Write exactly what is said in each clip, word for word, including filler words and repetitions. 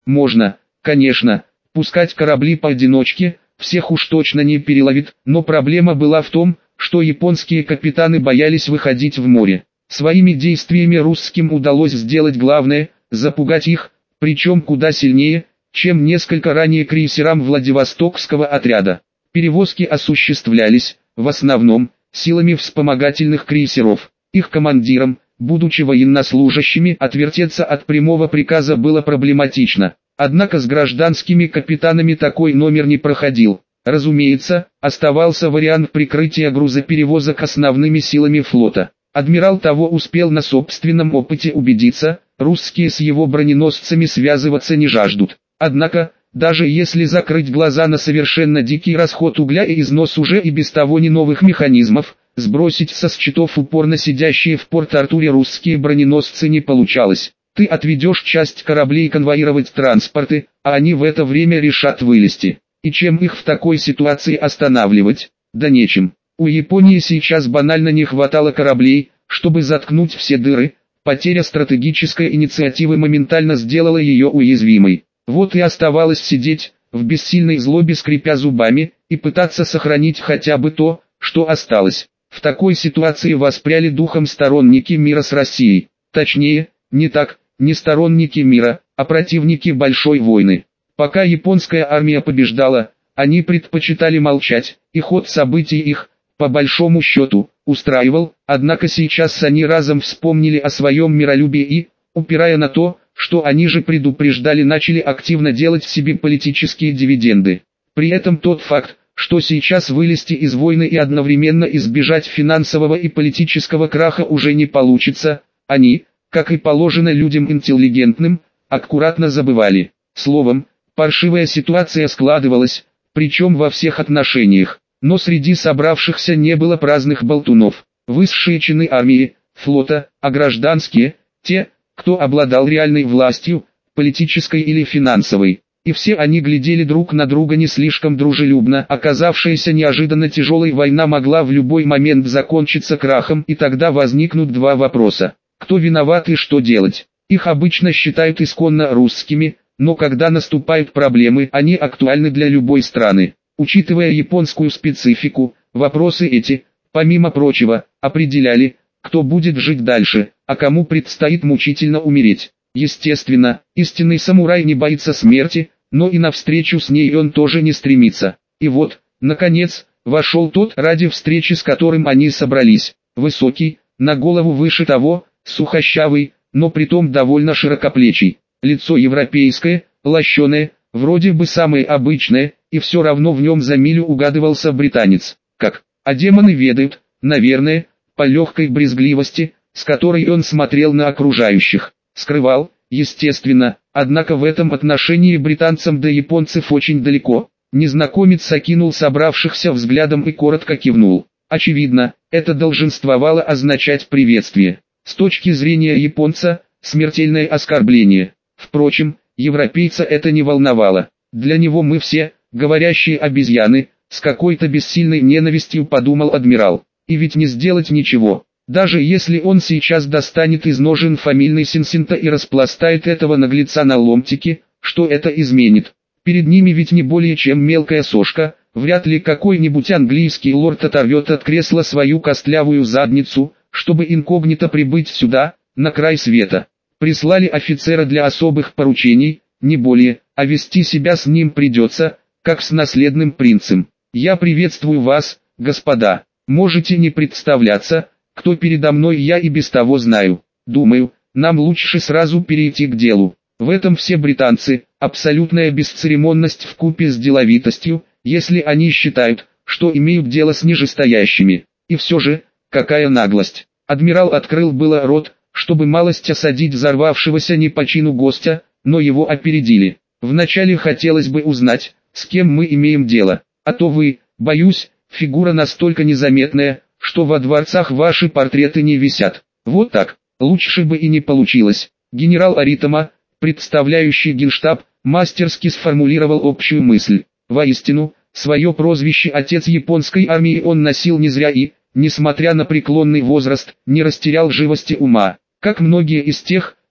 Можно, конечно, пускать корабли поодиночке, всех уж точно не переловит, но проблема была в том, что японские капитаны боялись выходить в море. Своими действиями русским удалось сделать главное – запугать их, причем куда сильнее, чем несколько ранее крейсерам Владивостокского отряда. Перевозки осуществлялись, в основном, силами вспомогательных крейсеров. Их командирам, будучи военнослужащими, отвертеться от прямого приказа было проблематично. Однако с гражданскими капитанами такой номер не проходил. Разумеется, оставался вариант прикрытия грузоперевозок основными силами флота. Адмирал того успел на собственном опыте убедиться, русские с его броненосцами связываться не жаждут. Однако, даже если закрыть глаза на совершенно дикий расход угля и износ уже и без того не новых механизмов, сбросить со счетов упорно сидящие в Порт-Артуре русские броненосцы не получалось. Ты отведешь часть кораблей конвоировать транспорты, а они в это время решат вылезти. И чем их в такой ситуации останавливать? Да нечем. У Японии сейчас банально не хватало кораблей, чтобы заткнуть все дыры. Потеря стратегической инициативы моментально сделала ее уязвимой. Вот и оставалось сидеть, в бессильной злобе скрипя зубами, и пытаться сохранить хотя бы то, что осталось. В такой ситуации воспряли духом сторонники мира с Россией. Точнее, не так, не сторонники мира, а противники большой войны. Пока японская армия побеждала, они предпочитали молчать, и ход событий их, по большому счету, устраивал, однако сейчас они разом вспомнили о своем миролюбии и, упирая на то, что они же предупреждали, начали активно делать себе политические дивиденды. При этом тот факт, что сейчас вылезти из войны и одновременно избежать финансового и политического краха уже не получится, они, как и положено людям интеллигентным, аккуратно забывали. Словом, паршивая ситуация складывалась, причем во всех отношениях. Но среди собравшихся не было праздных болтунов. Высшие чины армии, флота, а гражданские, те, кто обладал реальной властью, политической или финансовой. И все они глядели друг на друга не слишком дружелюбно. Оказавшаяся неожиданно тяжелой война могла в любой момент закончиться крахом, и тогда возникнут два вопроса. Кто виноват и что делать? Их обычно считают исконно русскими, но когда наступают проблемы, они актуальны для любой страны. Учитывая японскую специфику, вопросы эти, помимо прочего, определяли, кто будет жить дальше, а кому предстоит мучительно умереть. Естественно, истинный самурай не боится смерти, но и навстречу с ней он тоже не стремится. И вот, наконец, вошел тот, ради встречи с которым они собрались. Высокий, на голову выше того, сухощавый, но притом довольно широкоплечий. Лицо европейское, лощеное, вроде бы самое обычное, и все равно в нем за милю угадывался британец. Как? А демоны ведают, наверное, по легкой брезгливости, с которой он смотрел на окружающих. Скрывал, естественно, однако в этом отношении британцам до японцев очень далеко. Незнакомец окинул собравшихся взглядом и коротко кивнул. Очевидно, это долженствовало означать приветствие. С точки зрения японца, смертельное оскорбление. Впрочем, европейца это не волновало. Для него мы все, говорящие обезьяны, с какой-то бессильной ненавистью подумал адмирал. И ведь не сделать ничего. Даже если он сейчас достанет из ножен фамильный Синсинта и распластает этого наглеца на ломтики, что это изменит? Перед ними ведь не более чем мелкая сошка, вряд ли какой-нибудь английский лорд оторвет от кресла свою костлявую задницу, чтобы инкогнито прибыть сюда, на край света. Прислали офицера для особых поручений, не более, а вести себя с ним придется, как с наследным принцем. Я приветствую вас, господа. Можете не представляться, кто передо мной, я и без того знаю. Думаю, нам лучше сразу перейти к делу. В этом все британцы, абсолютная бесцеремонность вкупе с деловитостью, если они считают, что имеют дело с нижестоящими. И все же, какая наглость. Адмирал открыл было рот, чтобы малость осадить взорвавшегося не по чину гостя, но его опередили. Вначале хотелось бы узнать, с кем мы имеем дело, а то вы, боюсь, фигура настолько незаметная, что во дворцах ваши портреты не висят. Вот так, лучше бы и не получилось. Генерал Аритама, представляющий Генштаб, мастерски сформулировал общую мысль. Воистину, свое прозвище «Отец японской армии» он носил не зря и, несмотря на преклонный возраст, не растерял живости ума. Как многие из тех,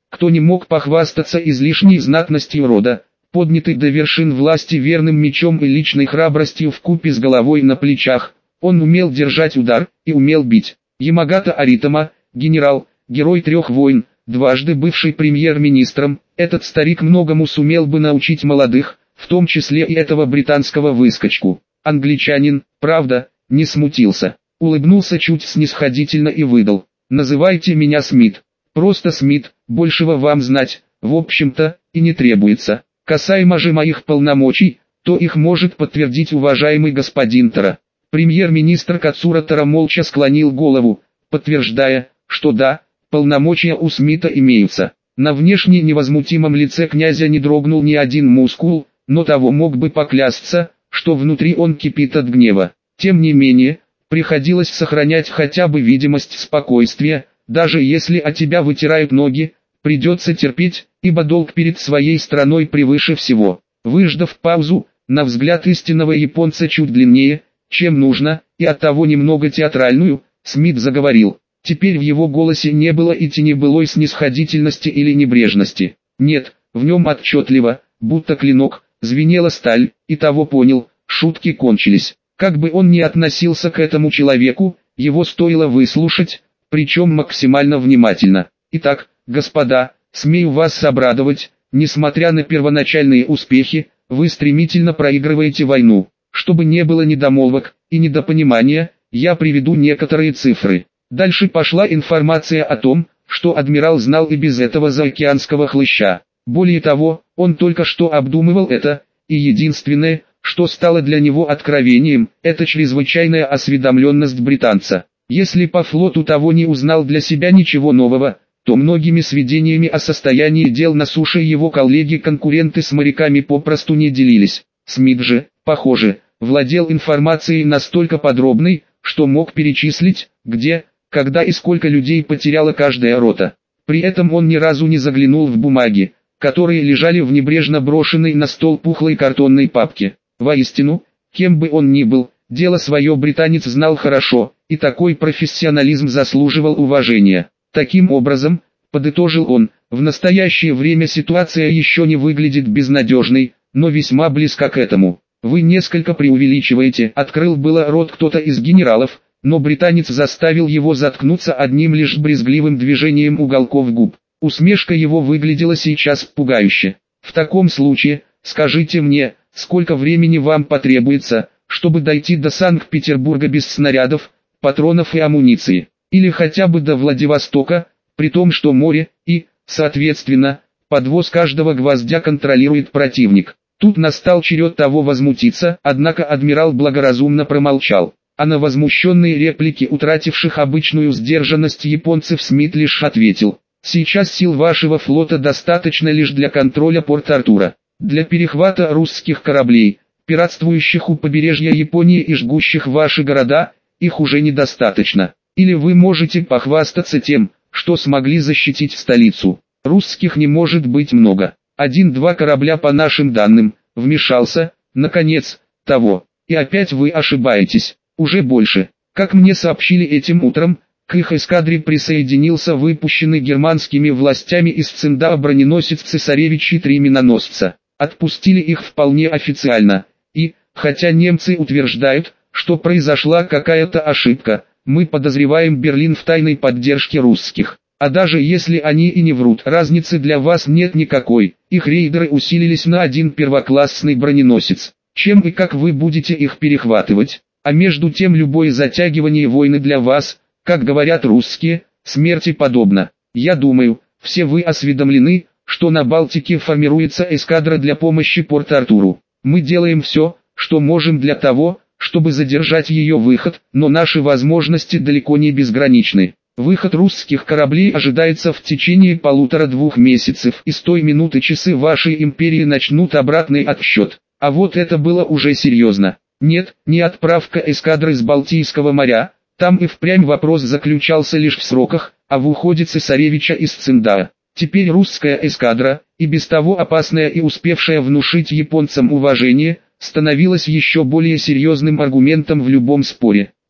кто не мог похвастаться излишней знатностью рода, поднятый до вершин власти верным мечом и личной храбростью вкупе с головой на плечах, он умел держать удар и умел бить. Ямагата Аритама, генерал, герой трех войн, дважды бывший премьер-министром, этот старик многому сумел бы научить молодых, в том числе и этого британского выскочку. Англичанин, правда, не смутился, улыбнулся чуть снисходительно и выдал: «Называйте меня Смит. Просто Смит, большего вам знать, в общем-то, и не требуется. Касаемо же моих полномочий, то их может подтвердить уважаемый господин Тара». Премьер-министр Кацура Тара молча склонил голову, подтверждая, что да, полномочия у Смита имеются. На внешне невозмутимом лице князя не дрогнул ни один мускул, но того мог бы поклясться, что внутри он кипит от гнева. Тем не менее, приходилось сохранять хотя бы видимость спокойствия, даже если от тебя вытирают ноги, придется терпеть, ибо долг перед своей страной превыше всего. Выждав паузу, на взгляд истинного японца чуть длиннее, чем нужно, и оттого немного театральную, Смит заговорил. Теперь в его голосе не было и тени былой снисходительности или небрежности. Нет, в нем отчетливо, будто клинок, звенела сталь, и того понял, шутки кончились. Как бы он ни относился к этому человеку, его стоило выслушать, причем максимально внимательно. Итак, господа, смею вас обрадовать, несмотря на первоначальные успехи, вы стремительно проигрываете войну. Чтобы не было недомолвок и недопонимания, я приведу некоторые цифры. Дальше пошла информация о том, что адмирал знал и без этого заокеанского хлыща. Более того, он только что обдумывал это, и единственное, что стало для него откровением, это чрезвычайная осведомленность британца. Если по флоту того не узнал для себя ничего нового, то многими сведениями о состоянии дел на суше его коллеги-конкуренты с моряками попросту не делились. Смит же, похоже, владел информацией настолько подробной, что мог перечислить, где, когда и сколько людей потеряла каждая рота. При этом он ни разу не заглянул в бумаги, которые лежали в небрежно брошенной на стол пухлой картонной папке. Воистину, кем бы он ни был, дело свое британец знал хорошо, и такой профессионализм заслуживал уважения. Таким образом, подытожил он, в настоящее время ситуация еще не выглядит безнадежной, но весьма близка к этому. Вы несколько преувеличиваете, открыл было рот кто-то из генералов, но британец заставил его заткнуться одним лишь брезгливым движением уголков губ. Усмешка его выглядела сейчас пугающе. В таком случае, скажите мне, сколько времени вам потребуется, чтобы дойти до Санкт-Петербурга без снарядов, патронов и амуниции, или хотя бы до Владивостока, при том, что море и, соответственно, подвоз каждого гвоздя контролирует противник. Тут настал черед того возмутиться, однако адмирал благоразумно промолчал, а на возмущенные реплики утративших обычную сдержанность японцев Смит лишь ответил: «Сейчас сил вашего флота достаточно лишь для контроля Порт-Артура, для перехвата русских кораблей, пиратствующих у побережья Японии и жгущих ваши города, их уже недостаточно. Или вы можете похвастаться тем, что смогли защитить столицу. Русских не может быть много. Один-два корабля по нашим данным, вмешался, наконец, того. И опять вы ошибаетесь, уже больше. Как мне сообщили этим утром, к их эскадре присоединился выпущенный германскими властями из Циндаа броненосец «Цесаревич» и три миноносца. Отпустили их вполне официально. И, хотя немцы утверждают, что произошла какая-то ошибка, мы подозреваем Берлин в тайной поддержке русских. А даже если они и не врут, разницы для вас нет никакой. Их рейдеры усилились на один первоклассный броненосец. Чем и как вы будете их перехватывать? А между тем любое затягивание войны для вас, как говорят русские, смерти подобно. Я думаю, все вы осведомлены, что на Балтике формируется эскадра для помощи Порт-Артуру. Мы делаем все, что можем для того, чтобы задержать ее выход, но наши возможности далеко не безграничны. Выход русских кораблей ожидается в течение полутора-двух месяцев, и с той минуты часы вашей империи начнут обратный отсчет. А вот это было уже серьезно. Нет, не отправка эскадры с Балтийского моря, там и впрямь вопрос заключался лишь в сроках, а в уходе цесаревича из Циндаа. Теперь русская эскадра, и без того опасная и успевшая внушить японцам уважение, становилась еще более серьезным аргументом в любом споре.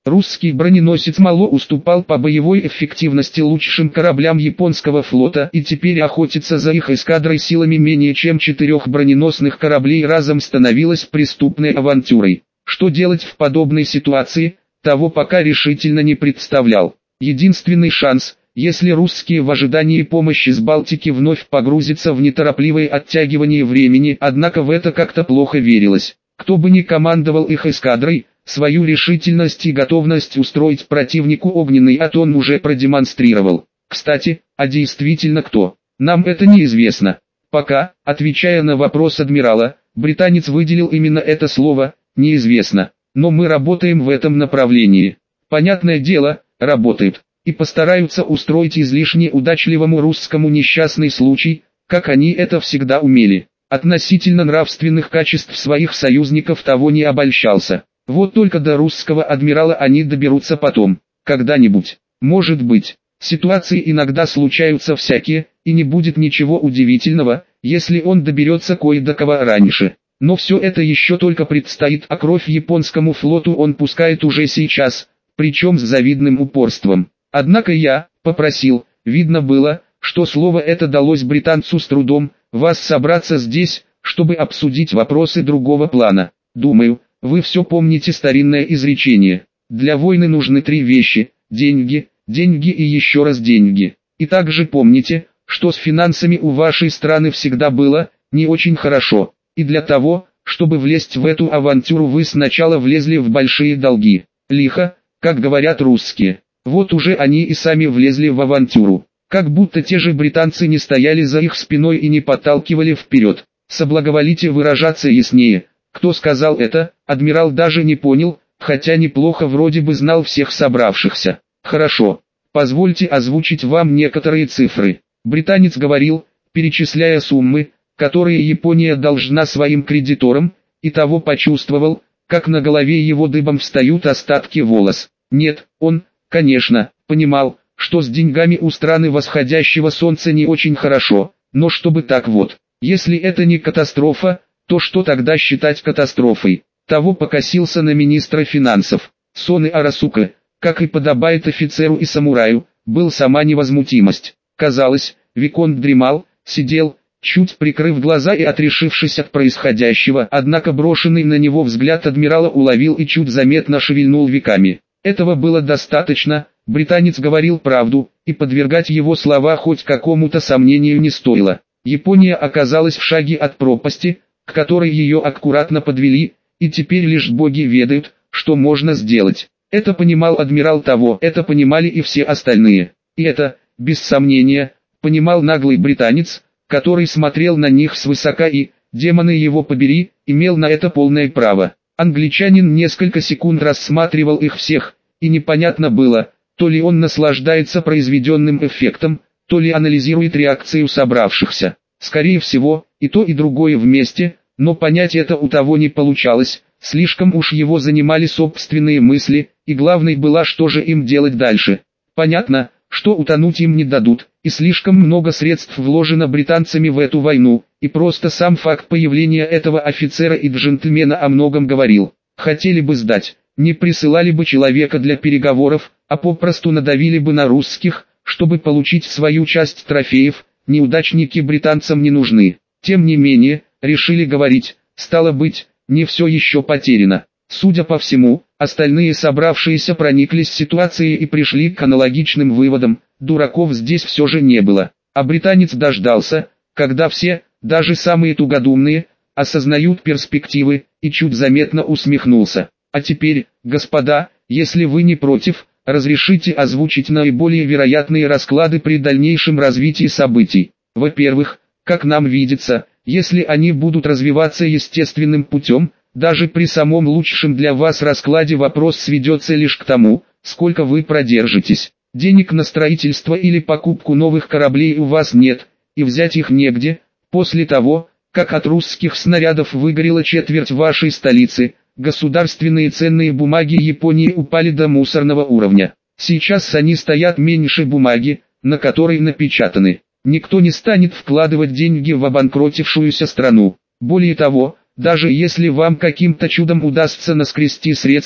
Русский броненосец мало уступал по боевой эффективности лучшим кораблям японского флота, и теперь охотиться за их эскадрой силами менее чем четырех броненосных кораблей разом становилось преступной авантюрой. Что делать в подобной ситуации, того пока решительно не представлял. Единственный шанс, если русские в ожидании помощи с Балтики вновь погрузятся в неторопливое оттягивание времени, однако в это как-то плохо верилось. Кто бы ни командовал их эскадрой, свою решительность и готовность устроить противнику огненный ад он уже продемонстрировал. Кстати, а действительно кто? Нам это неизвестно. Пока, отвечая на вопрос адмирала, британец выделил именно это слово «неизвестно». Но мы работаем в этом направлении. Понятное дело, работают. И постараются устроить излишне удачливому русскому несчастный случай, как они это всегда умели. Относительно нравственных качеств своих союзников того не обольщался. Вот только до русского адмирала они доберутся потом, когда-нибудь. Может быть, ситуации иногда случаются всякие, и не будет ничего удивительного, если он доберется кое до кого раньше. Но все это еще только предстоит, а кровь японскому флоту он пускает уже сейчас, причем с завидным упорством. Однако я попросил, видно было, что слово это далось британцу с трудом, вас собраться здесь, чтобы обсудить вопросы другого плана. Думаю, вы все помните старинное изречение. Для войны нужны три вещи: деньги, деньги и еще раз деньги. И также помните, что с финансами у вашей страны всегда было не очень хорошо. И для того, чтобы влезть в эту авантюру, вы сначала влезли в большие долги. Лихо, как говорят русские. Вот уже они и сами влезли в авантюру. Как будто те же британцы не стояли за их спиной и не подталкивали вперед. Соблаговолите выражаться яснее. Кто сказал это, адмирал даже не понял, хотя неплохо вроде бы знал всех собравшихся. Хорошо, позвольте озвучить вам некоторые цифры. Британец говорил, перечисляя суммы, которые Япония должна своим кредиторам, и того почувствовал, как на голове его дыбом встают остатки волос. Нет, он, конечно, понимал, что с деньгами у страны восходящего солнца не очень хорошо, но чтобы так вот. Если это не катастрофа, то что тогда считать катастрофой? Того покосился на министра финансов. Соны Арасука, как и подобает офицеру и самураю, был сама невозмутимость. Казалось, виконт дремал, сидел, чуть прикрыв глаза и отрешившись от происходящего, однако брошенный на него взгляд адмирала уловил и чуть заметно шевельнул веками. Этого было достаточно, британец говорил правду, и подвергать его слова хоть какому-то сомнению не стоило. Япония оказалась в шаге от пропасти, к которой ее аккуратно подвели, и теперь лишь боги ведают, что можно сделать. Это понимал адмирал того, это понимали и все остальные. И это, без сомнения, понимал наглый британец, который смотрел на них свысока и, демоны его побери, имел на это полное право. Англичанин несколько секунд рассматривал их всех, и непонятно было, то ли он наслаждается произведенным эффектом, то ли анализирует реакцию собравшихся. Скорее всего, и то и другое вместе, но понять это у того не получалось, слишком уж его занимали собственные мысли, и главной была, что же им делать дальше. Понятно, что утонуть им не дадут, и слишком много средств вложено британцами в эту войну, и просто сам факт появления этого офицера и джентльмена о многом говорил. Хотели бы сдать, не присылали бы человека для переговоров, а попросту надавили бы на русских, чтобы получить свою часть трофеев. Неудачники британцам не нужны. Тем не менее, решили говорить, стало быть, не все еще потеряно. Судя по всему, остальные собравшиеся прониклись ситуацией и пришли к аналогичным выводам, дураков здесь все же не было. А британец дождался, когда все, даже самые тугодумные, осознают перспективы, и чуть заметно усмехнулся. А теперь, господа, если вы не против, разрешите озвучить наиболее вероятные расклады при дальнейшем развитии событий. Во-первых, как нам видится, если они будут развиваться естественным путем, даже при самом лучшем для вас раскладе вопрос сведется лишь к тому, сколько вы продержитесь. Денег на строительство или покупку новых кораблей у вас нет, и взять их негде. После того, как от русских снарядов выгорела четверть вашей столицы, государственные ценные бумаги Японии упали до мусорного уровня. Сейчас они стоят меньше бумаги, на которой напечатаны. Никто не станет вкладывать деньги в обанкротившуюся страну. Более того, даже если вам каким-то чудом удастся наскрести средства,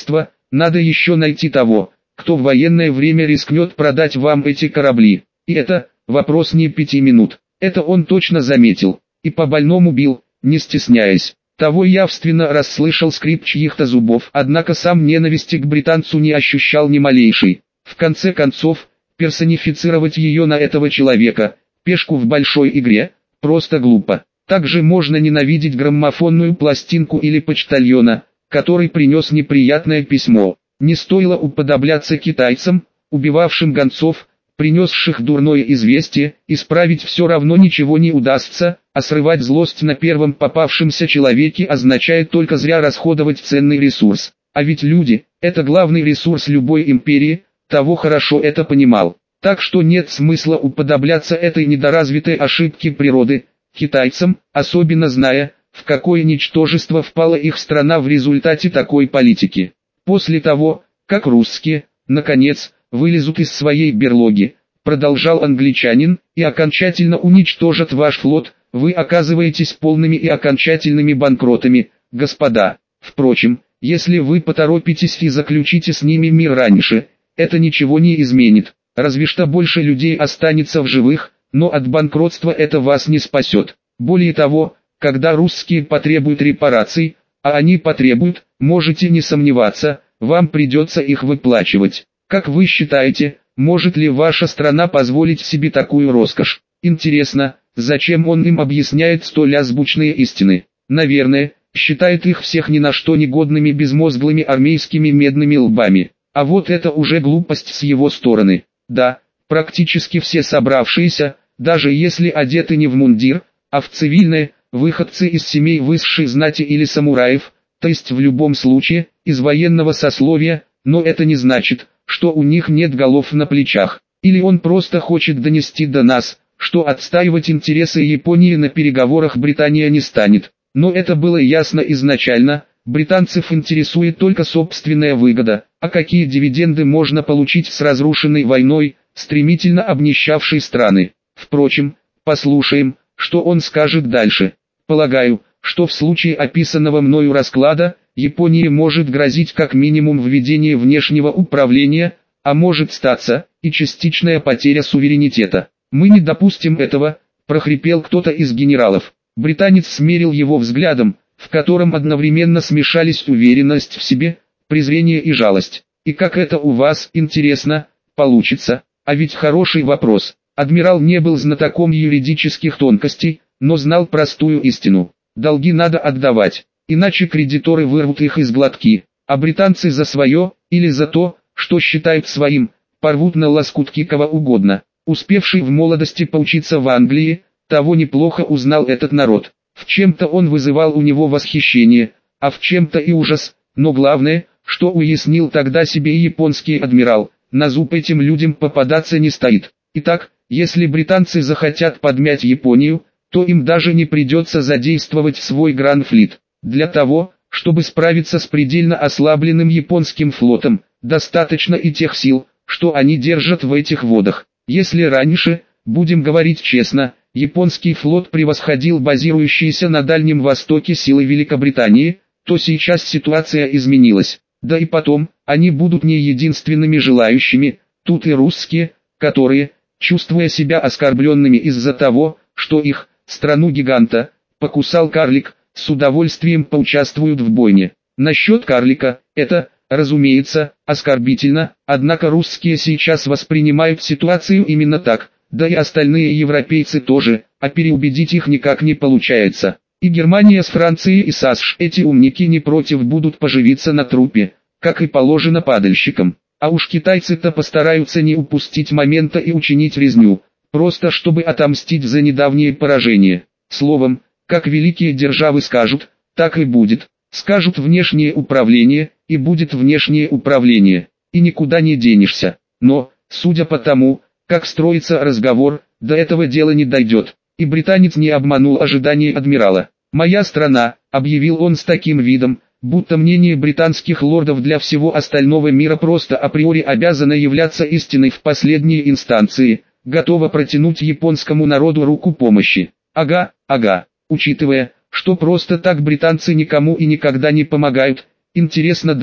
надо еще найти того, кто в военное время рискнет продать вам эти корабли. И это вопрос не пяти минут. Это он точно заметил. И по больному бил, не стесняясь. Того явственно расслышал скрип чьих-то зубов, однако сам ненависти к британцу не ощущал ни малейшей. В конце концов, персонифицировать ее на этого человека, пешку в большой игре, просто глупо. Также можно ненавидеть граммофонную пластинку или почтальона, который принес неприятное письмо. Не стоило уподобляться китайцам, убивавшим гонцов, принесших дурное известие, исправить все равно ничего не удастся, а срывать злость на первом попавшемся человеке означает только зря расходовать ценный ресурс. А ведь люди – это главный ресурс любой империи, того хорошо это понимал. Так что нет смысла уподобляться этой недоразвитой ошибке природы, китайцам, особенно зная, в какое ничтожество впала их страна в результате такой политики. После того, как русские, наконец, вылезут из своей берлоги, продолжал англичанин, и окончательно уничтожат ваш флот, вы оказываетесь полными и окончательными банкротами, господа. Впрочем, если вы поторопитесь и заключите с ними мир раньше, это ничего не изменит, разве что больше людей останется в живых, но от банкротства это вас не спасет. Более того, когда русские потребуют репараций, а они потребуют, можете не сомневаться, вам придется их выплачивать. Как вы считаете, может ли ваша страна позволить себе такую роскошь? Интересно, зачем он им объясняет столь азбучные истины? Наверное, считает их всех ни на что негодными безмозглыми армейскими медными лбами. А вот это уже глупость с его стороны. Да, практически все собравшиеся, даже если одеты не в мундир, а в цивильное, выходцы из семей высшей знати или самураев, то есть в любом случае, из военного сословия, но это не значит, что у них нет голов на плечах. Или он просто хочет донести до нас, что отстаивать интересы Японии на переговорах Британия не станет. Но это было ясно изначально, британцев интересует только собственная выгода, а какие дивиденды можно получить с разрушенной войной, стремительно обнищавшей страны. Впрочем, послушаем, что он скажет дальше. Полагаю, что в случае описанного мною расклада, Японии может грозить как минимум введение внешнего управления, а может статься и частичная потеря суверенитета. Мы не допустим этого, прохрипел кто-то из генералов. Британец смерил его взглядом, в котором одновременно смешались уверенность в себе, презрение и жалость. И как это у вас, интересно, получится? А ведь хороший вопрос. Адмирал не был знатоком юридических тонкостей, но знал простую истину. Долги надо отдавать, иначе кредиторы вырвут их из глотки, а британцы за свое, или за то, что считают своим, порвут на лоскутки кого угодно. Успевший в молодости поучиться в Англии, того неплохо узнал этот народ. В чем-то он вызывал у него восхищение, а в чем-то и ужас, но главное, что уяснил тогда себе японский адмирал, на зуб этим людям попадаться не стоит. Итак, если британцы захотят подмять Японию, то им даже не придется задействовать свой Гранд-флит. Для того, чтобы справиться с предельно ослабленным японским флотом, достаточно и тех сил, что они держат в этих водах. Если раньше, будем говорить честно, японский флот превосходил базирующиеся на Дальнем Востоке силы Великобритании, то сейчас ситуация изменилась. Да и потом, они будут не единственными желающими, тут и русские, которые, чувствуя себя оскорбленными из-за того, что их, страну-гиганта, покусал карлик, с удовольствием поучаствуют в бойне. Насчет карлика, это, разумеется, оскорбительно, однако русские сейчас воспринимают ситуацию именно так, да и остальные европейцы тоже, а переубедить их никак не получается. И Германия с Францией и САСШ, эти умники не против будут поживиться на трупе, как и положено падальщикам. А уж китайцы-то постараются не упустить момента и учинить резню, просто чтобы отомстить за недавнее поражение. Словом, как великие державы скажут, так и будет. Скажут внешнее управление, и будет внешнее управление, и никуда не денешься. Но, судя по тому, как строится разговор, до этого дела не дойдет. И британец не обманул ожидания адмирала. «Моя страна», — объявил он с таким видом, будто мнение британских лордов для всего остального мира просто априори обязано являться истиной в последней инстанции, готова протянуть японскому народу руку помощи. Ага, ага, учитывая, что просто так британцы никому и никогда не помогают, интересно даже,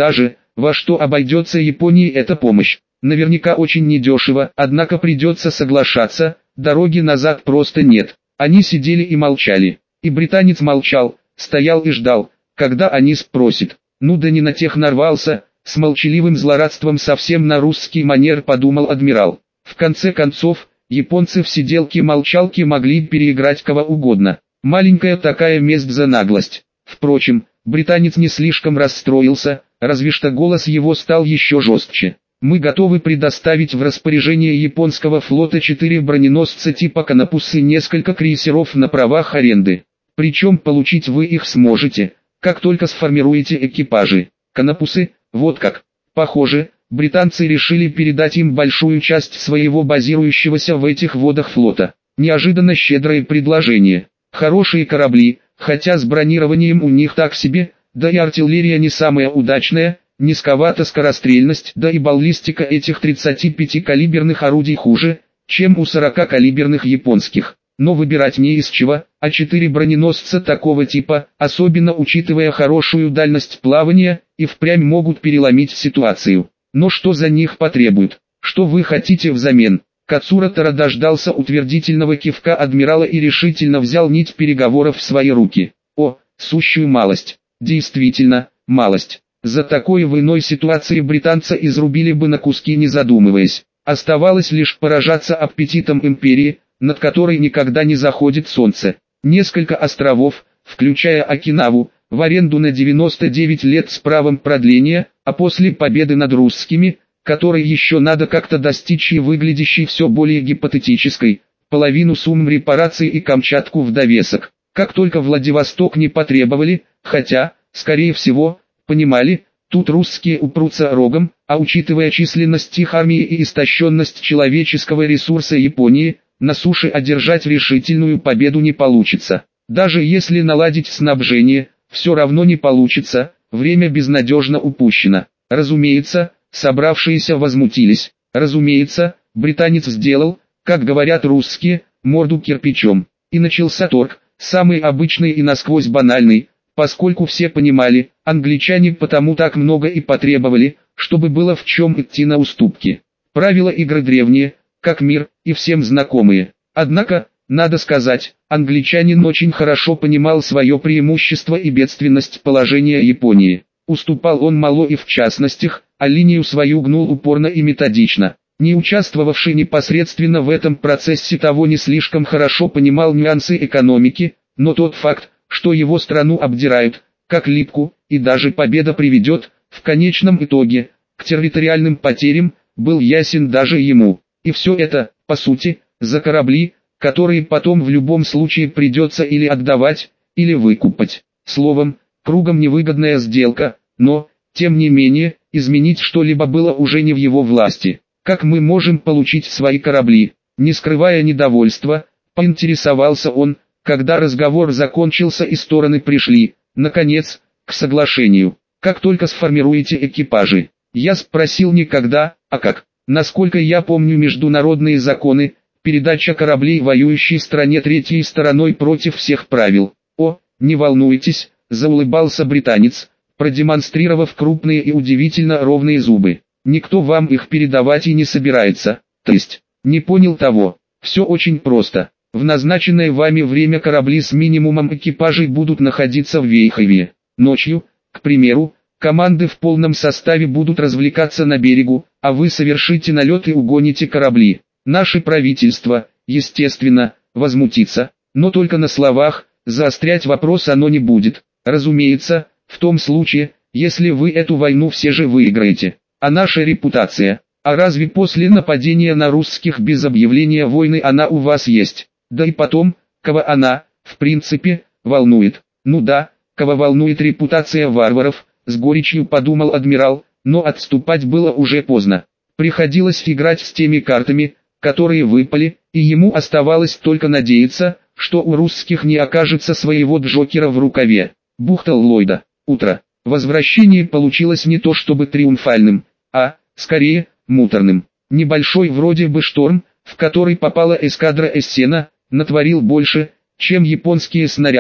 во что обойдется Японии эта помощь. Наверняка очень недешево, однако придется соглашаться, дороги назад просто нет. Они сидели и молчали. И британец молчал, стоял и ждал, когда они спросят. Ну да не на тех нарвался, с молчаливым злорадством совсем на русский манер подумал адмирал. В конце концов, японцы в сиделке-молчалке могли переиграть кого угодно. Маленькая такая месть за наглость. Впрочем, британец не слишком расстроился, разве что голос его стал еще жестче. Мы готовы предоставить в распоряжение японского флота четыре броненосца типа Канопус и несколько крейсеров на правах аренды. Причем получить вы их сможете, как только сформируете экипажи. Канопусы, вот как. Похоже, британцы решили передать им большую часть своего базирующегося в этих водах флота. Неожиданно щедрое предложение. Хорошие корабли, хотя с бронированием у них так себе, да и артиллерия не самая удачная, низковата скорострельность, да и баллистика этих тридцатипятикалиберных орудий хуже, чем у сорокакалиберных японских. Но выбирать не из чего, а четыре броненосца такого типа, особенно учитывая хорошую дальность плавания, и впрямь могут переломить ситуацию. Но что за них потребуют? Что вы хотите взамен? Кацуратара дождался утвердительного кивка адмирала и решительно взял нить переговоров в свои руки. О, сущую малость. Действительно, малость. За такое в иной ситуации британца изрубили бы на куски не задумываясь. Оставалось лишь поражаться аппетитом империи, над которой никогда не заходит солнце. Несколько островов, включая Окинаву, в аренду на девяносто девять лет с правом продления, а после победы над русскими, которой еще надо как-то достичь и выглядящей все более гипотетической, половину сумм репараций и Камчатку в довесок. Как только Владивосток не потребовали, хотя, скорее всего, понимали, тут русские упрутся рогом, а учитывая численность их армии и истощенность человеческого ресурса Японии, на суше одержать решительную победу не получится. Даже если наладить снабжение, все равно не получится, время безнадежно упущено. Разумеется, собравшиеся возмутились. Разумеется, британец сделал, как говорят русские, морду кирпичом. И начался торг, самый обычный и насквозь банальный, поскольку все понимали, англичане потому так много и потребовали, чтобы было в чем идти на уступки. Правила игры древние, как мир, и всем знакомые. Однако, надо сказать, англичанин очень хорошо понимал свое преимущество и бедственность положения Японии. Уступал он мало и в частностях, а линию свою гнул упорно и методично. Не участвовавший непосредственно в этом процессе того не слишком хорошо понимал нюансы экономики, но тот факт, что его страну обдирают, как липку, и даже победа приведет, в конечном итоге, к территориальным потерям, был ясен даже ему. И все это, по сути, за корабли, которые потом в любом случае придется или отдавать, или выкупать. Словом, кругом невыгодная сделка, но, тем не менее, изменить что-либо было уже не в его власти. Как мы можем получить свои корабли? Не скрывая недовольства, поинтересовался он, когда разговор закончился и стороны пришли, наконец, к соглашению. Как только сформируете экипажи. Я спросил не когда, а как. Насколько я помню международные законы, передача кораблей воюющей стране третьей стороной против всех правил. О, не волнуйтесь, заулыбался британец, продемонстрировав крупные и удивительно ровные зубы. Никто вам их передавать и не собирается. То есть, не понял того. Все очень просто. В назначенное вами время корабли с минимумом экипажей будут находиться в Вейхове. Ночью, к примеру, команды в полном составе будут развлекаться на берегу, а вы совершите налет и угоните корабли. Наше правительство, естественно, возмутится, но только на словах, заострять вопрос оно не будет. Разумеется, в том случае, если вы эту войну все же выиграете. А наша репутация? А разве после нападения на русских без объявления войны она у вас есть? Да и потом, кого она, в принципе, волнует? Ну да, кого волнует репутация варваров, с горечью подумал адмирал, но отступать было уже поздно. Приходилось играть с теми картами, которые выпали, и ему оставалось только надеяться, что у русских не окажется своего Джокера в рукаве. Бухта Ллойда. Утро. Возвращение получилось не то чтобы триумфальным, а, скорее, муторным. Небольшой вроде бы шторм, в который попала эскадра Эссена, натворил больше, чем японские снаряды,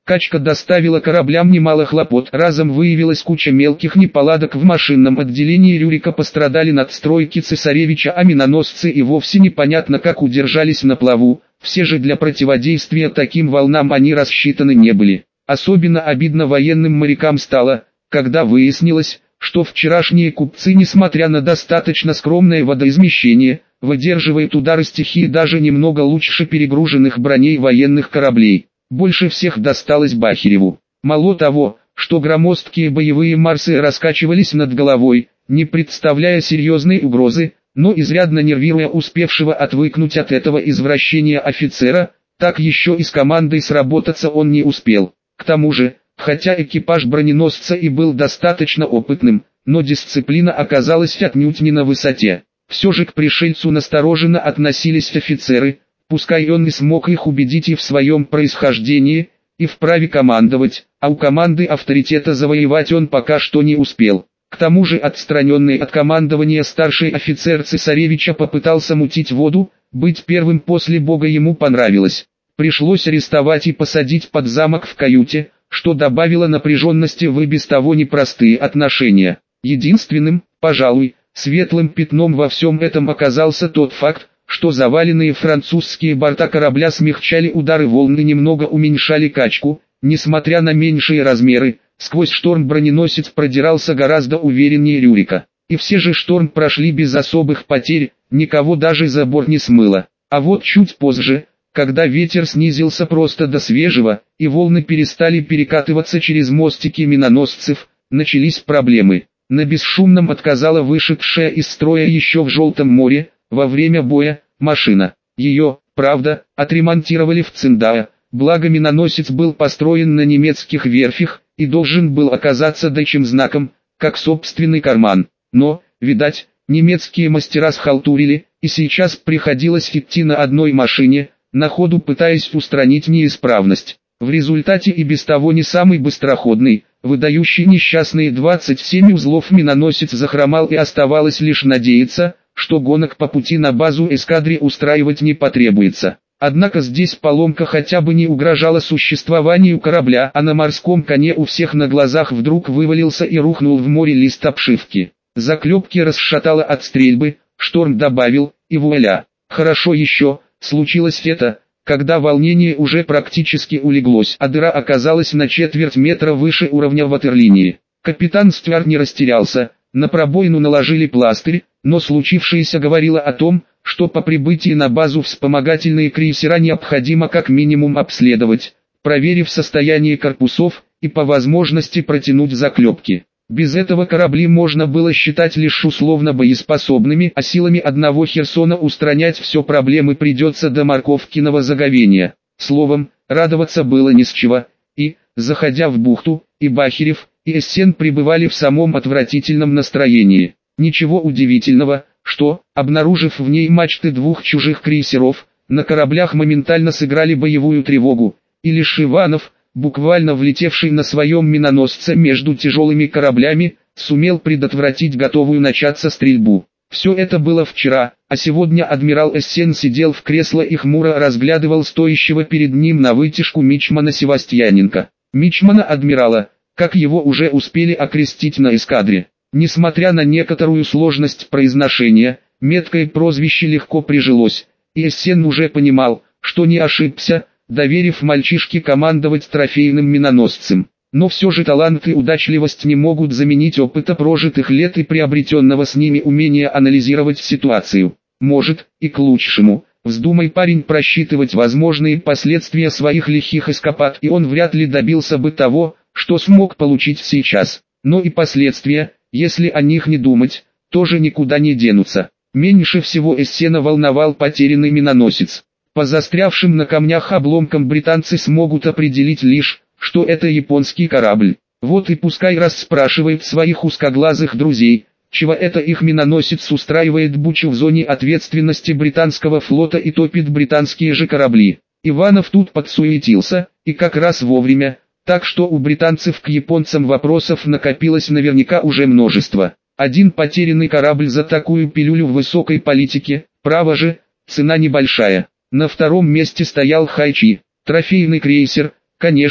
Качка доставила кораблям немало хлопот. Разом выявилась куча мелких неполадок в машинном отделении Рюрика, пострадали надстройки цесаревича, а миноносцы и вовсе непонятно как удержались на плаву. Все же для противодействия таким волнам они рассчитаны не были. Особенно обидно военным морякам стало, когда выяснилось, что вчерашние купцы, несмотря на достаточно скромное водоизмещение, выдерживают удары стихии даже немного лучше перегруженных броней военных кораблей. Больше всех досталось Бахиреву. Мало того, что громоздкие боевые марсы раскачивались над головой, не представляя серьезной угрозы, но изрядно нервируя успевшего отвыкнуть от этого извращения офицера, так еще и с командой сработаться он не успел. К тому же, хотя экипаж броненосца и был достаточно опытным, но дисциплина оказалась отнюдь не на высоте. Все же к пришельцу настороженно относились офицеры, пускай он и смог их убедить и в своем происхождении, и в праве командовать, а у команды авторитета завоевать он пока что не успел. К тому же отстраненный от командования старший офицер цесаревича попытался мутить воду, быть первым после бога ему понравилось. Пришлось арестовать и посадить под замок в каюте, что добавило напряженности в и без того непростые отношения. Единственным, пожалуй, светлым пятном во всем этом оказался тот факт, что заваленные французские борта корабля смягчали удары волн и немного уменьшали качку. Несмотря на меньшие размеры, сквозь шторм броненосец продирался гораздо увереннее Рюрика. И все же шторм прошли без особых потерь, никого даже за борт не смыло. А вот чуть позже, когда ветер снизился просто до свежего, и волны перестали перекатываться через мостики миноносцев, начались проблемы. На бесшумном отказала вышедшая из строя еще в Желтом море, во время боя, машина. Ее, правда, отремонтировали в Циндае, благо миноносец был построен на немецких верфях, и должен был оказаться дачим знаком, как собственный карман. Но, видать, немецкие мастера схалтурили, и сейчас приходилось идти на одной машине, на ходу пытаясь устранить неисправность. В результате и без того не самый быстроходный, выдающий несчастные двадцать семь узлов миноносец захромал, и оставалось лишь надеяться, что гонок по пути на базу эскадре устраивать не потребуется. Однако здесь поломка хотя бы не угрожала существованию корабля, а на морском коне у всех на глазах вдруг вывалился и рухнул в море лист обшивки. Заклепки расшатало от стрельбы, шторм добавил, и вуаля. Хорошо еще, случилось это, когда волнение уже практически улеглось, а дыра оказалась на четверть метра выше уровня ватерлинии. Капитан Стюарт не растерялся, на пробоину наложили пластырь, но случившееся говорило о том, что по прибытии на базу вспомогательные крейсера необходимо как минимум обследовать, проверив состояние корпусов, и по возможности протянуть заклепки. Без этого корабли можно было считать лишь условно боеспособными, а силами одного Херсона устранять все проблемы придется до морковкиного заговения. Словом, радоваться было не с чего, и, заходя в бухту, и Бахирев, и Эссен пребывали в самом отвратительном настроении. Ничего удивительного, что, обнаружив в ней мачты двух чужих крейсеров, на кораблях моментально сыграли боевую тревогу, и лишь Иванов, буквально влетевший на своем миноносце между тяжелыми кораблями, сумел предотвратить готовую начаться стрельбу. Все это было вчера, а сегодня адмирал Эссен сидел в кресло и хмуро разглядывал стоящего перед ним на вытяжку мичмана Севастьяненко. Мичмана адмирала, как его уже успели окрестить на эскадре. Несмотря на некоторую сложность произношения, меткое прозвище легко прижилось, и Эссен уже понимал, что не ошибся, доверив мальчишке командовать трофейным миноносцем. Но все же талант и удачливость не могут заменить опыта прожитых лет и приобретенного с ними умения анализировать ситуацию. Может, и к лучшему, вздумай парень просчитывать возможные последствия своих лихих эскапад, и он вряд ли добился бы того, что смог получить сейчас. Но и последствия, если о них не думать, тоже никуда не денутся. Меньше всего Эссена волновал потерянный миноносец. По застрявшим на камнях обломкам британцы смогут определить лишь, что это японский корабль. Вот и пускай расспрашивает своих узкоглазых друзей, чего это их миноносец устраивает бучу в зоне ответственности британского флота и топит британские же корабли. Иванов тут подсуетился, и как раз вовремя, так что у британцев к японцам вопросов накопилось наверняка уже множество. Один потерянный корабль за такую пилюлю в высокой политике, право же, цена небольшая. На втором месте стоял Хайчи, трофейный крейсер, конечно,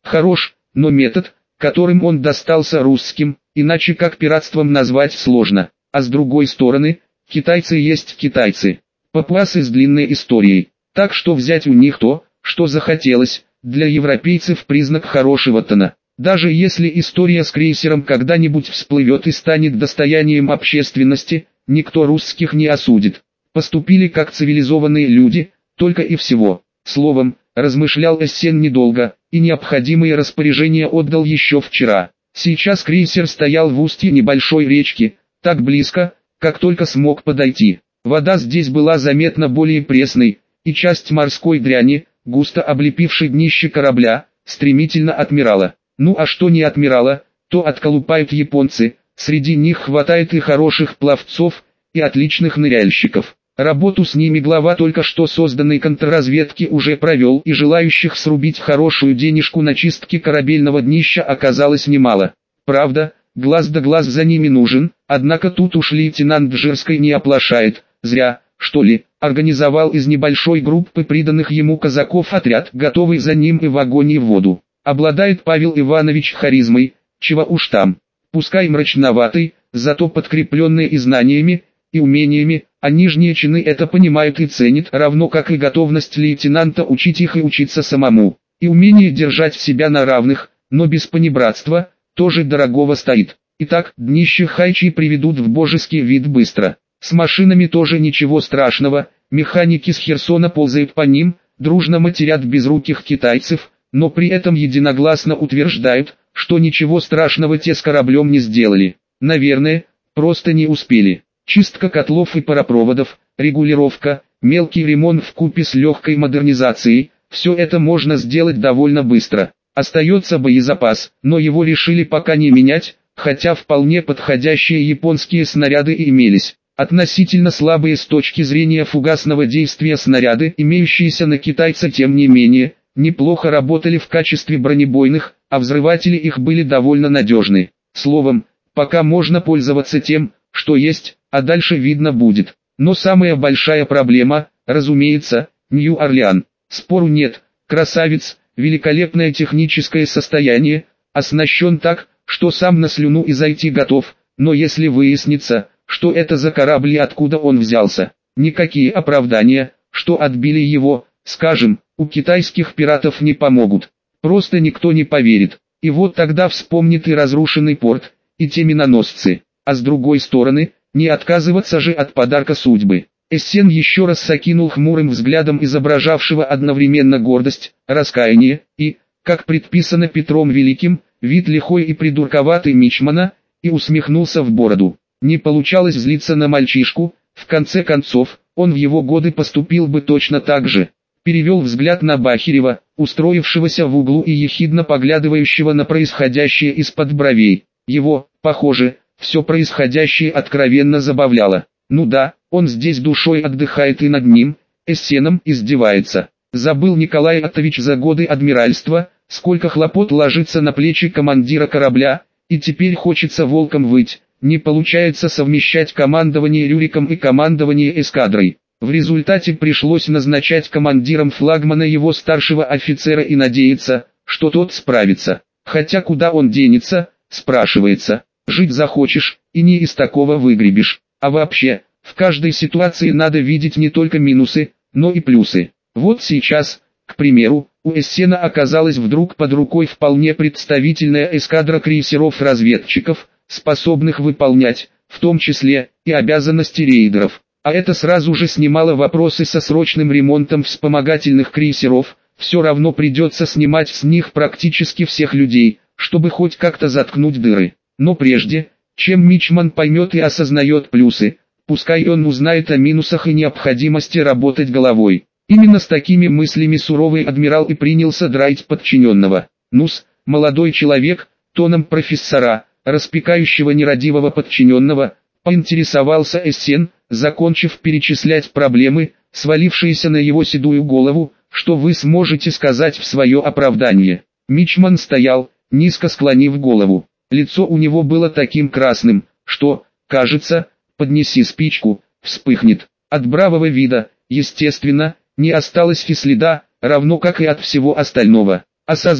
Хорош, но метод, которым он достался русским, иначе как пиратством назвать сложно. А с другой стороны, китайцы есть китайцы. Папуасы с длинной историей. Так что взять у них то, что захотелось, для европейцев признак хорошего тона. Даже если история с крейсером когда-нибудь всплывет и станет достоянием общественности, никто русских не осудит. Поступили как цивилизованные люди, только и всего. Словом, размышлял Эссен недолго, и необходимые распоряжения отдал еще вчера. Сейчас крейсер стоял в устье небольшой речки, так близко, как только смог подойти. Вода здесь была заметно более пресной, и часть морской дряни, густо облепившей днище корабля, стремительно отмирала. Ну а что не отмирало, то отколупают японцы, среди них хватает и хороших пловцов, и отличных ныряльщиков. Работу с ними глава только что созданной контрразведки уже провел, и желающих срубить хорошую денежку на чистке корабельного днища оказалось немало. Правда, глаз да глаз за ними нужен, однако тут уж лейтенант Джирской не оплошает, зря, что ли, организовал из небольшой группы приданных ему казаков отряд, готовый за ним и в огонь и в воду. Обладает Павел Иванович харизмой, чего уж там, пускай мрачноватый, зато подкрепленный и знаниями, и умениями, а нижние чины это понимают и ценят, равно как и готовность лейтенанта учить их и учиться самому. И умение держать себя на равных, но без понебратства, тоже дорогого стоит. Итак, днище Хайчи приведут в божеский вид быстро. С машинами тоже ничего страшного, механики с Херсона ползают по ним, дружно матерят безруких китайцев, но при этом единогласно утверждают, что ничего страшного те с кораблем не сделали. Наверное, просто не успели. Чистка котлов и паропроводов, регулировка, мелкий ремонт вкупе с легкой модернизацией, все это можно сделать довольно быстро. Остается боезапас, но его решили пока не менять, хотя вполне подходящие японские снаряды имелись. Относительно слабые с точки зрения фугасного действия снаряды, имеющиеся на китайца, тем не менее, неплохо работали в качестве бронебойных, а взрыватели их были довольно надежны. Словом, пока можно пользоваться тем, что есть, а дальше видно будет. Но самая большая проблема, разумеется, Нью-Орлеан. Спору нет, красавец, великолепное техническое состояние, оснащен так, что сам на слюну и зайти готов, но если выяснится, что это за корабль и откуда он взялся, никакие оправдания, что отбили его, скажем, у китайских пиратов не помогут. Просто никто не поверит. И вот тогда вспомнит и разрушенный порт, и те миноносцы. А с другой стороны, не отказываться же от подарка судьбы. Эссен еще раз окинул хмурым взглядом изображавшего одновременно гордость, раскаяние и, как предписано Петром Великим, вид лихой и придурковатый мичмана, и усмехнулся в бороду. Не получалось злиться на мальчишку, в конце концов, он в его годы поступил бы точно так же. Перевел взгляд на Бахирева, устроившегося в углу и ехидно поглядывающего на происходящее из-под бровей. Его, похоже, все происходящее откровенно забавляло. Ну да, он здесь душой отдыхает и над ним, Эссеном, издевается. Забыл Николай Оттович за годы адмиральства, сколько хлопот ложится на плечи командира корабля, и теперь хочется волком выть. Не получается совмещать командование Рюриком и командование эскадрой. В результате пришлось назначать командиром флагмана его старшего офицера и надеяться, что тот справится. Хотя куда он денется, спрашивается. Жить захочешь, и не из такого выгребешь. А вообще, в каждой ситуации надо видеть не только минусы, но и плюсы. Вот сейчас, к примеру, у Эссена оказалась вдруг под рукой вполне представительная эскадра крейсеров-разведчиков, способных выполнять, в том числе, и обязанности рейдеров. А это сразу же снимало вопросы со срочным ремонтом вспомогательных крейсеров, все равно придется снимать с них практически всех людей, чтобы хоть как-то заткнуть дыры. Но прежде, чем мичман поймет и осознает плюсы, пускай он узнает о минусах и необходимости работать головой. Именно с такими мыслями суровый адмирал и принялся драить подчиненного. «Ну-с, молодой человек», тоном профессора, распекающего нерадивого подчиненного, поинтересовался Эссен, закончив перечислять проблемы, свалившиеся на его седую голову, что вы сможете сказать в свое оправдание. Мичман стоял, низко склонив голову. Лицо у него было таким красным, что, кажется, поднеси спичку, вспыхнет. От бравого вида, естественно, не осталось и следа, равно как и от всего остального. Осознал,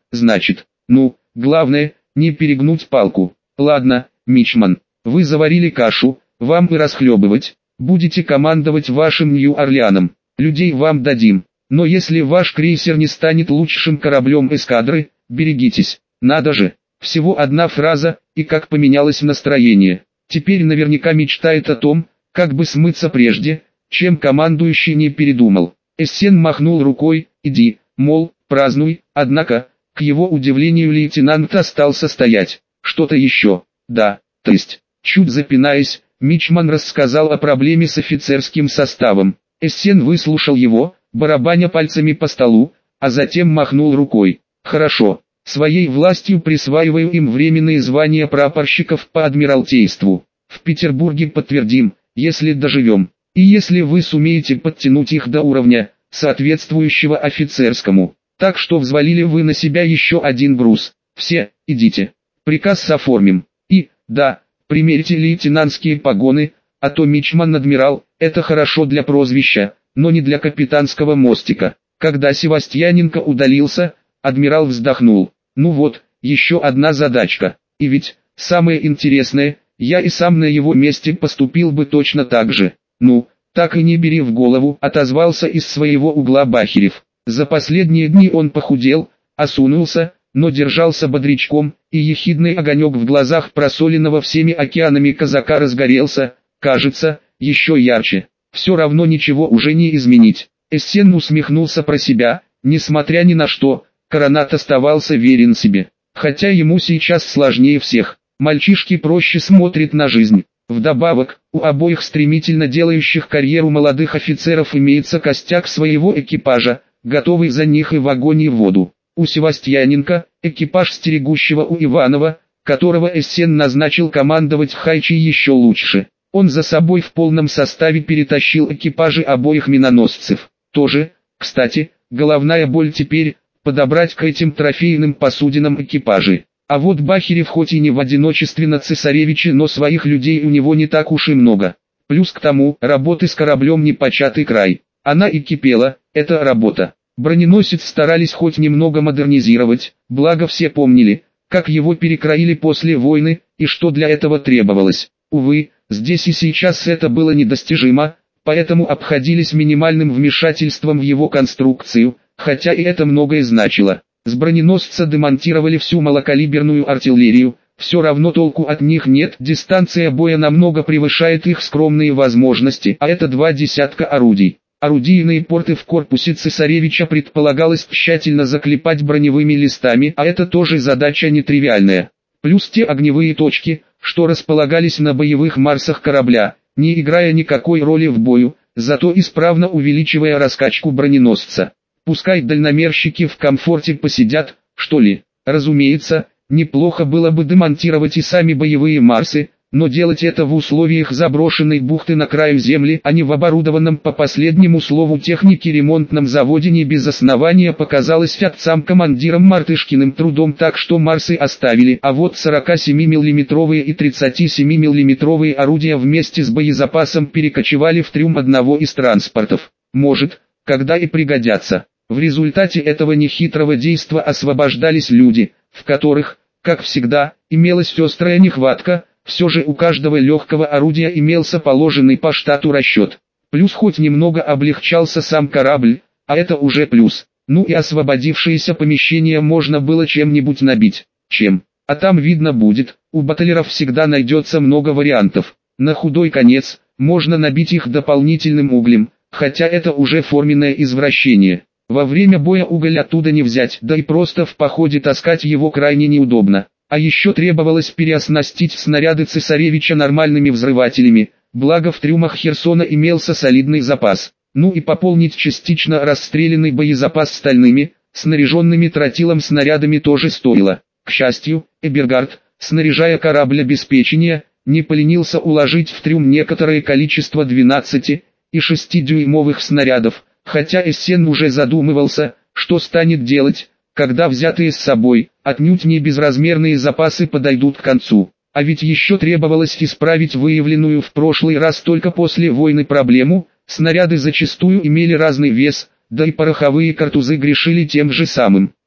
значит. Ну, главное, не перегнуть палку. Ладно, мичман, вы заварили кашу, вам и расхлебывать. Будете командовать вашим Нью-Орлеаном. Людей вам дадим. Но если ваш крейсер не станет лучшим кораблем эскадры, берегитесь. Надо же. Всего одна фраза, и как поменялось настроение. Теперь наверняка мечтает о том, как бы смыться прежде, чем командующий не передумал. Эссен махнул рукой: иди, мол, празднуй, однако, к его удивлению лейтенант остался стоять. Что-то еще? Да, то есть, чуть запинаясь, мичман рассказал о проблеме с офицерским составом. Эссен выслушал его, барабаня пальцами по столу, а затем махнул рукой. Хорошо. Своей властью присваиваю им временные звания прапорщиков по адмиралтейству. В Петербурге подтвердим, если доживем. И если вы сумеете подтянуть их до уровня, соответствующего офицерскому. Так что взвалили вы на себя еще один груз. Все, идите. Приказ оформим. И, да, примерьте лейтенантские погоны, а то мичман-адмирал, это хорошо для прозвища, но не для капитанского мостика. Когда Севастьяненко удалился, адмирал вздохнул. Ну вот, еще одна задачка. И ведь, самое интересное, я и сам на его месте поступил бы точно так же. Ну, так и не бери в голову, отозвался из своего угла Бахерев. За последние дни он похудел, осунулся, но держался бодрячком, и ехидный огонек в глазах просоленного всеми океанами казака разгорелся, кажется, еще ярче. Все равно ничего уже не изменить. Эссен усмехнулся про себя, несмотря ни на что. Коронат оставался верен себе, хотя ему сейчас сложнее всех. Мальчишки проще смотрят на жизнь. Вдобавок, у обоих стремительно делающих карьеру молодых офицеров имеется костяк своего экипажа, готовый за них и в огонь и в воду. У Севастьяненко, экипаж стерегущего у Иванова, которого Эссен назначил командовать Хайчи еще лучше. Он за собой в полном составе перетащил экипажи обоих миноносцев. Тоже, кстати, головная боль теперь – подобрать к этим трофейным посудинам экипажи. А вот Бахерев хоть и не в одиночестве на цесаревиче, но своих людей у него не так уж и много. Плюс к тому, работы с кораблем непочатый край. Она и кипела, эта работа. Броненосец старались хоть немного модернизировать, благо все помнили, как его перекроили после войны, и что для этого требовалось. Увы, здесь и сейчас это было недостижимо, поэтому обходились минимальным вмешательством в его конструкцию, хотя и это многое значило. С броненосца демонтировали всю малокалиберную артиллерию, все равно толку от них нет, дистанция боя намного превышает их скромные возможности, а это два десятка орудий. Орудийные порты в корпусе цесаревича предполагалось тщательно заклепать броневыми листами, а это тоже задача нетривиальная. Плюс те огневые точки, что располагались на боевых марсах корабля, не играя никакой роли в бою, зато исправно увеличивая раскачку броненосца. Пускай дальномерщики в комфорте посидят, что ли. Разумеется, неплохо было бы демонтировать и сами боевые марсы, но делать это в условиях заброшенной бухты на краю земли, а не в оборудованном по последнему слову техники ремонтном заводе, не без основания показалось отцам-командирам Мартышкиным трудом, так что марсы оставили, а вот сорокасемимиллиметровые и тридцатисемимиллиметровые орудия вместе с боезапасом перекочевали в трюм одного из транспортов. Может, когда и пригодятся. В результате этого нехитрого действа освобождались люди, в которых, как всегда, имелась острая нехватка. Все же у каждого легкого орудия имелся положенный по штату расчет. Плюс хоть немного облегчался сам корабль, а это уже плюс. Ну и освободившиеся помещения можно было чем-нибудь набить. Чем? А там видно будет, у батлеров всегда найдется много вариантов. На худой конец, можно набить их дополнительным углем, хотя это уже форменное извращение. Во время боя уголь оттуда не взять, да и просто в походе таскать его крайне неудобно. А еще требовалось переоснастить снаряды цесаревича нормальными взрывателями, благо в трюмах Херсона имелся солидный запас. Ну и пополнить частично расстрелянный боезапас стальными, снаряженными тротилом снарядами тоже стоило. К счастью, Эбергард, снаряжая корабль обеспечения, не поленился уложить в трюм некоторое количество двенадцати и шестидюймовых снарядов, хотя Эссен уже задумывался, что станет делать, когда взятые с собой, отнюдь не безразмерные запасы подойдут к концу. А ведь еще требовалось исправить выявленную в прошлый раз только после войны проблему, снаряды зачастую имели разный вес, да и пороховые картузы грешили тем же самым.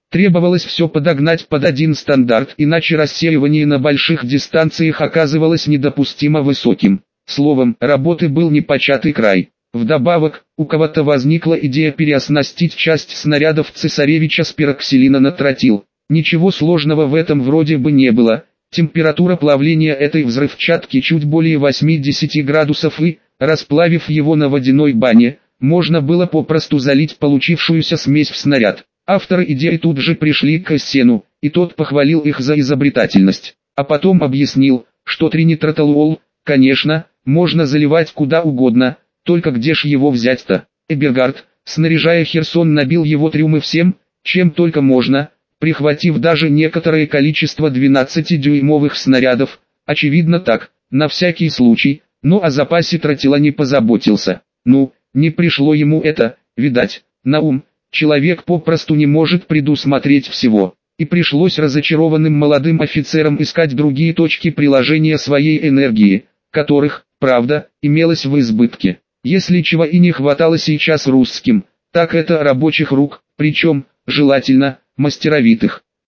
Требовалось все подогнать под один стандарт, иначе рассеивание на больших дистанциях оказывалось недопустимо высоким. Словом, работы был непочатый край. Вдобавок, у кого-то возникла идея переоснастить часть снарядов цесаревича с пироксилина на тротил. Ничего сложного в этом вроде бы не было. Температура плавления этой взрывчатки чуть более восьмидесяти градусов и, расплавив его на водяной бане, можно было попросту залить получившуюся смесь в снаряд. Авторы идеи тут же пришли к Эссену, и тот похвалил их за изобретательность. А потом объяснил, что тринитротолуол, конечно, можно заливать куда угодно, только где ж его взять-то? Эбергард, снаряжая Херсон, набил его трюмы всем, чем только можно, прихватив даже некоторое количество двенадцатидюймовых снарядов, очевидно так, на всякий случай, но о запасе тротила не позаботился. Ну, не пришло ему это, видать, на ум. Человек попросту не может предусмотреть всего, и пришлось разочарованным молодым офицерам искать другие точки приложения своей энергии, которых, правда, имелось в избытке. Если чего и не хватало сейчас русским, так это рабочих рук, причем, желательно, мастеровитых.